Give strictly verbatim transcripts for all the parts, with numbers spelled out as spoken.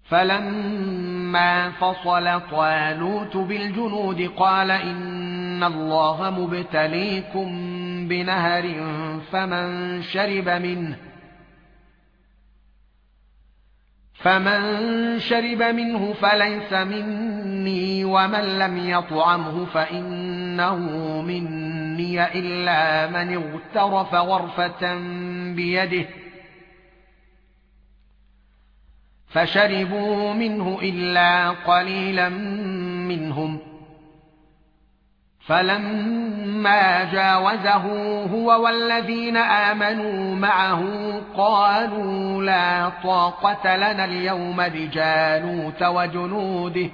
فلما فصل طالوت بالجنود قال إن الله مبتليكم بنهر فمن شرب منه فمن شرب منه فليس مني ومن لم يطعمه فإنه مني إلا من اغترف غرفة بيده فشربوا منه إلا قليلا منهم فلما جاوزه هو والذين آمنوا معه قالوا لا طاقة لنا اليوم بجالوت وجنوده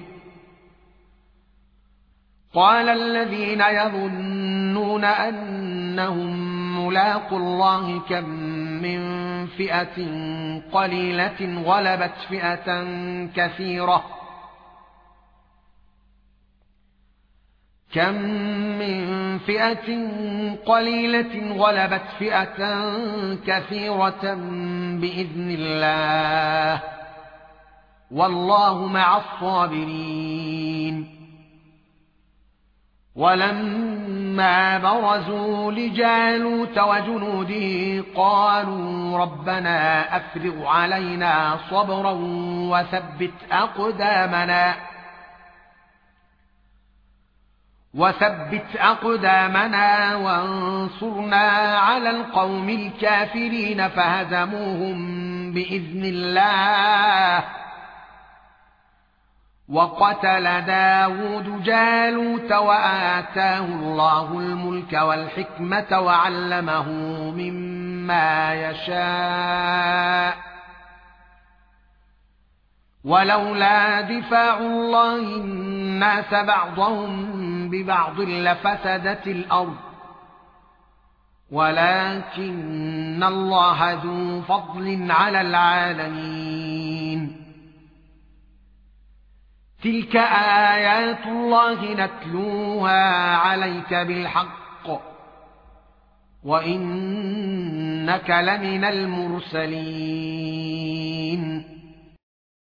قال الذين يظنون أنهم ملاقو الله كم من فئة قليلة غلبت فئة كثيرة كم من فئة قليلة غلبت فئة كثيرة بإذن الله والله مع الصابرين ولما برزوا لجالوت وجنوده قالوا ربنا أفرغ علينا صبرا وثبت أقدامنا وثبت أقدامنا وانصرنا على القوم الكافرين فهزموهم بإذن الله وقتل داود جالوت وآتاه الله الملك والحكمة وعلمه مما يشاء ولولا دفاع الله الناس بعضهم ببعض لفسدت الأرض ولكن الله ذو فضل على العالمين تلك آيات الله نتلوها عليك بالحق وإنك لمن المرسلين